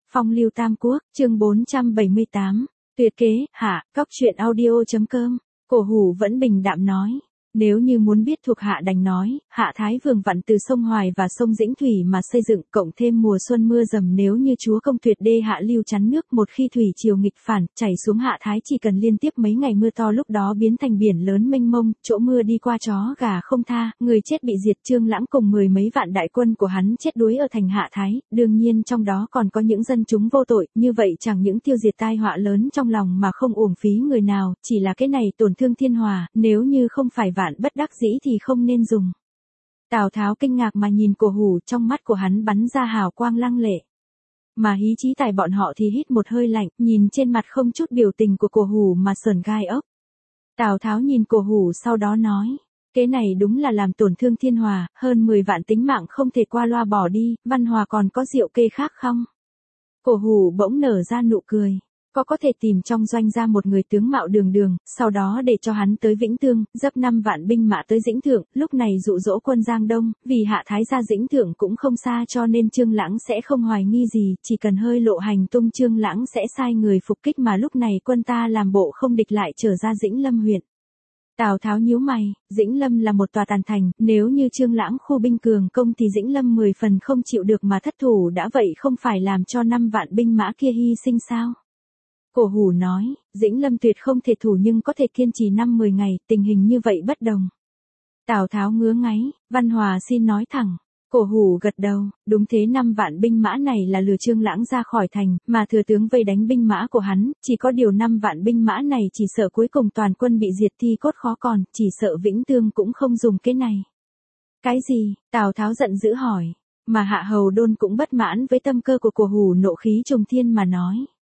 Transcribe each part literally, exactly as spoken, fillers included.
Phong lưu Tam Quốc, chương bốn trăm bảy mươi tám, tuyệt kế, hạ, cóc truyện audio.com, Cổ Hủ vẫn bình đạm nói. Nếu như muốn biết thuộc hạ đành nói, hạ thái vương vặn từ sông Hoài và sông Dĩnh Thủy mà xây dựng, cộng thêm mùa xuân mưa dầm, nếu như chúa công tuyệt đê hạ lưu chắn nước, một khi thủy triều nghịch phản, chảy xuống hạ thái chỉ cần liên tiếp mấy ngày mưa to lúc đó biến thành biển lớn mênh mông, chỗ mưa đi qua chó gà không tha, người chết bị diệt. Trương Lãng cùng mười mấy vạn đại quân của hắn chết đuối ở thành hạ thái, đương nhiên trong đó còn có những dân chúng vô tội, như vậy chẳng những tiêu diệt tai họa lớn trong lòng mà không uổng phí người nào, chỉ là cái này tổn thương thiên hòa, nếu như không phải vạn bất đắc dĩ thì không nên dùng. Tào Tháo kinh ngạc mà nhìn Cổ Hủ, trong mắt của hắn bắn ra hào quang lăng lệ. Mà Hí Chí Tài bọn họ thì hít một hơi lạnh, nhìn trên mặt không chút biểu tình của Cổ Hủ mà sởn gai ốc. Tào Tháo nhìn Cổ Hủ sau đó nói, cái này đúng là làm tổn thương thiên hòa, hơn mười vạn tính mạng không thể qua loa bỏ đi, Văn Hòa còn có diệu kê khác không? Cổ Hủ bỗng nở ra nụ cười. Có có thể tìm trong doanh ra một người tướng mạo đường đường, sau đó để cho hắn tới Vĩnh Tương, dấp năm vạn binh mã tới Dĩnh Thượng, lúc này dụ dỗ quân Giang Đông, vì hạ thái ra Dĩnh Thượng cũng không xa cho nên Trương Lãng sẽ không hoài nghi gì, chỉ cần hơi lộ hành tung Trương Lãng sẽ sai người phục kích, mà lúc này quân ta làm bộ không địch lại trở ra Dĩnh Lâm huyện. Tào Tháo nhíu mày, Dĩnh Lâm là một tòa tàn thành, nếu như Trương Lãng khu binh cường công thì Dĩnh Lâm mười phần không chịu được mà thất thủ, đã vậy không phải làm cho năm vạn binh mã kia hy sinh sao? Cổ Hủ nói, Dĩnh Lâm tuyệt không thể thủ nhưng có thể kiên trì năm mười ngày, tình hình như vậy bất đồng. Tào Tháo ngứa ngáy, Văn Hòa xin nói thẳng. Cổ Hủ gật đầu, đúng thế, năm vạn binh mã này là lừa Trương Lãng ra khỏi thành, mà thừa tướng vây đánh binh mã của hắn, chỉ có điều năm vạn binh mã này chỉ sợ cuối cùng toàn quân bị diệt thi cốt khó còn, chỉ sợ Vĩnh Tương cũng không dùng cái này. Cái gì? Tào Tháo giận dữ hỏi, mà Hạ Hầu Đôn cũng bất mãn với tâm cơ của Cổ Hủ, nộ khí trùng thiên mà nói.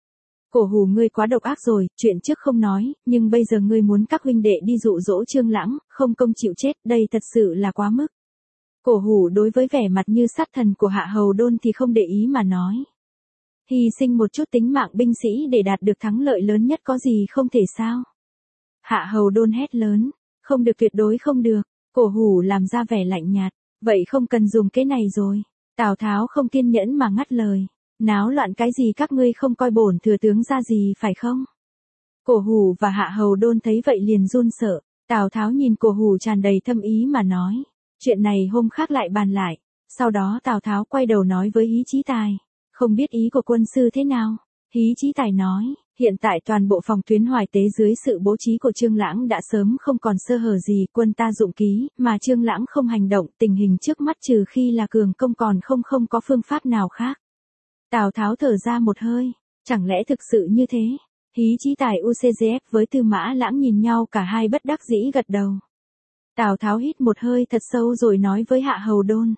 Cổ Hủ, ngươi quá độc ác rồi, chuyện trước không nói, nhưng bây giờ ngươi muốn các huynh đệ đi dụ dỗ Trương Lãng, không công chịu chết, đây thật sự là quá mức. Cổ Hủ đối với vẻ mặt như sát thần của Hạ Hầu Đôn thì không để ý mà nói. Hy sinh một chút tính mạng binh sĩ để đạt được thắng lợi lớn nhất có gì không thể sao? Hạ Hầu Đôn hét lớn, không được, tuyệt đối không được. Cổ Hủ làm ra vẻ lạnh nhạt, vậy không cần dùng cái này rồi. Tào Tháo không kiên nhẫn mà ngắt lời. Náo loạn cái gì, các ngươi không coi bổn thừa tướng ra gì phải không? Cổ Hủ và Hạ Hầu Đôn thấy vậy liền run sợ. Tào Tháo nhìn Cổ Hủ tràn đầy thâm ý mà nói, chuyện này hôm khác lại bàn lại. Sau đó Tào Tháo quay đầu nói với Hí Chí Tài, không biết ý của quân sư thế nào? Hí Chí Tài nói, hiện tại toàn bộ phòng tuyến Hoài Tế dưới sự bố trí của Trương Lãng đã sớm không còn sơ hở gì, quân ta dụng ký, mà Trương Lãng không hành động, tình hình trước mắt trừ khi là cường công còn không không có phương pháp nào khác. Tào Tháo thở ra một hơi, chẳng lẽ thực sự như thế? Hí Chí Tài u xê giê ép với Tư Mã Lãng nhìn nhau, cả hai bất đắc dĩ gật đầu. Tào Tháo hít một hơi thật sâu rồi nói với Hạ Hầu Đôn.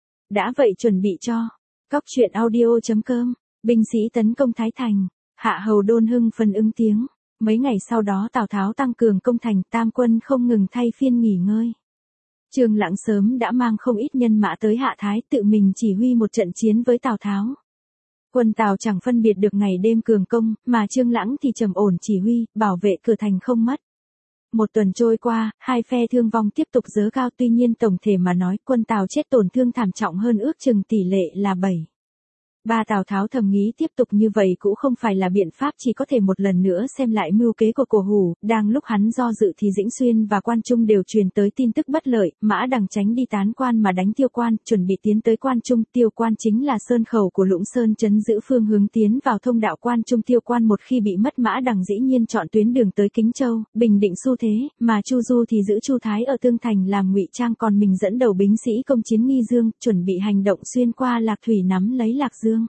Đã vậy chuẩn bị cho. Cóc truyện audio.com, binh sĩ tấn công Thái Thành. Hạ Hầu Đôn hưng phấn ứng tiếng. Mấy ngày sau đó Tào Tháo tăng cường công thành, tam quân không ngừng thay phiên nghỉ ngơi. Trương Lãng sớm đã mang không ít nhân mã tới Hạ Thái, tự mình chỉ huy một trận chiến với Tào Tháo. Quân Tào chẳng phân biệt được ngày đêm cường công, mà Trương Lãng thì trầm ổn chỉ huy, bảo vệ cửa thành không mất. Một tuần trôi qua, hai phe thương vong tiếp tục dớ cao, tuy nhiên tổng thể mà nói, quân Tào chết tổn thương thảm trọng hơn, ước chừng tỷ lệ là bảy. Ba Tào Tháo thầm nghĩ tiếp tục như vậy cũng không phải là biện pháp, chỉ có thể một lần nữa xem lại mưu kế của Cổ Hủ. Đang lúc hắn do dự thì Dĩnh Xuyên và Quan Trung đều truyền tới tin tức bất lợi, Mã Đằng tránh đi Tán Quan mà đánh Tiêu Quan, chuẩn bị tiến tới Quan Trung. Tiêu Quan chính là sơn khẩu của Lũng Sơn, trấn giữ phương hướng tiến vào thông đạo Quan Trung. Tiêu Quan một khi bị mất, Mã Đằng dĩ nhiên chọn tuyến đường tới Kính Châu, bình định xu thế, mà Chu Du thì giữ Chu Thái ở Tương Thành làm ngụy trang, còn mình dẫn đầu binh sĩ công chiến Nghi Dương, chuẩn bị hành động xuyên qua Lạc Thủy nắm lấy Lạc Dương.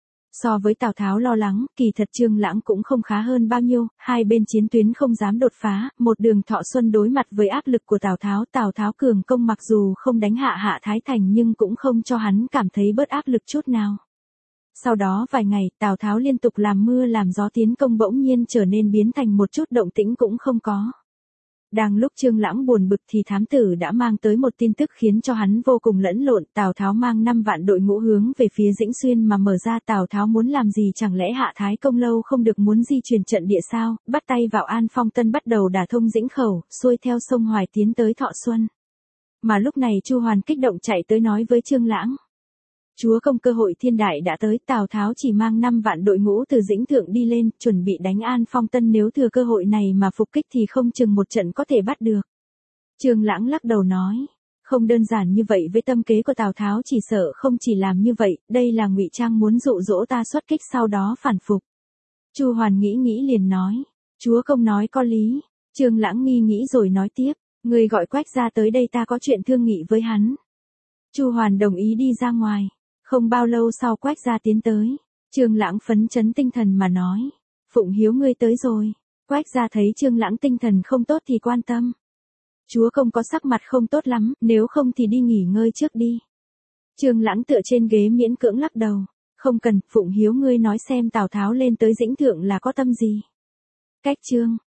So với Tào Tháo lo lắng, kỳ thật Trương Lãng cũng không khá hơn bao nhiêu, hai bên chiến tuyến không dám đột phá, một đường Thọ Xuân đối mặt với áp lực của Tào Tháo, Tào Tháo cường công mặc dù không đánh hạ Hạ Thái Thành nhưng cũng không cho hắn cảm thấy bớt áp lực chút nào. Sau đó vài ngày, Tào Tháo liên tục làm mưa làm gió, tiến công bỗng nhiên trở nên biến thành một chút động tĩnh cũng không có. Đang lúc Trương Lãng buồn bực thì thám tử đã mang tới một tin tức khiến cho hắn vô cùng lẫn lộn. Tào Tháo mang năm vạn đội ngũ hướng về phía Dĩnh Xuyên mà mở ra. Tào Tháo muốn làm gì, chẳng lẽ Hạ Thái Công lâu không được muốn di chuyển trận địa sao? Bắt tay vào An Phong Tân, bắt đầu đả thông Dĩnh Khẩu, xuôi theo sông Hoài tiến tới Thọ Xuân. Mà lúc này Chu Hoàn kích động chạy tới nói với Trương Lãng. Chúa công cơ hội thiên đại đã tới, Tào Tháo chỉ mang năm vạn đội ngũ từ Dĩnh Thượng đi lên, chuẩn bị đánh An Phong Tân, nếu thừa cơ hội này mà phục kích thì không chừng một trận có thể bắt được. Trương Lãng lắc đầu nói, không đơn giản như vậy, với tâm kế của Tào Tháo chỉ sợ không chỉ làm như vậy, đây là ngụy trang muốn dụ dỗ ta xuất kích sau đó phản phục. Chu Hoàn nghĩ nghĩ liền nói, chúa công nói có lý. Trương Lãng nghi nghĩ rồi nói tiếp, người gọi Quách gia tới đây, ta có chuyện thương nghị với hắn. Chu Hoàn đồng ý đi ra ngoài. Không bao lâu sau Quách gia tiến tới. Trương Lãng phấn chấn tinh thần mà nói, Phụng Hiếu ngươi tới rồi. Quách gia thấy Trương Lãng tinh thần không tốt thì quan tâm. Chúa công có sắc mặt không tốt lắm, nếu không thì đi nghỉ ngơi trước đi. Trương Lãng tựa trên ghế miễn cưỡng lắc đầu, không cần, Phụng Hiếu ngươi nói xem Tào Tháo lên tới Dĩnh Thượng là có tâm gì. Cách Trương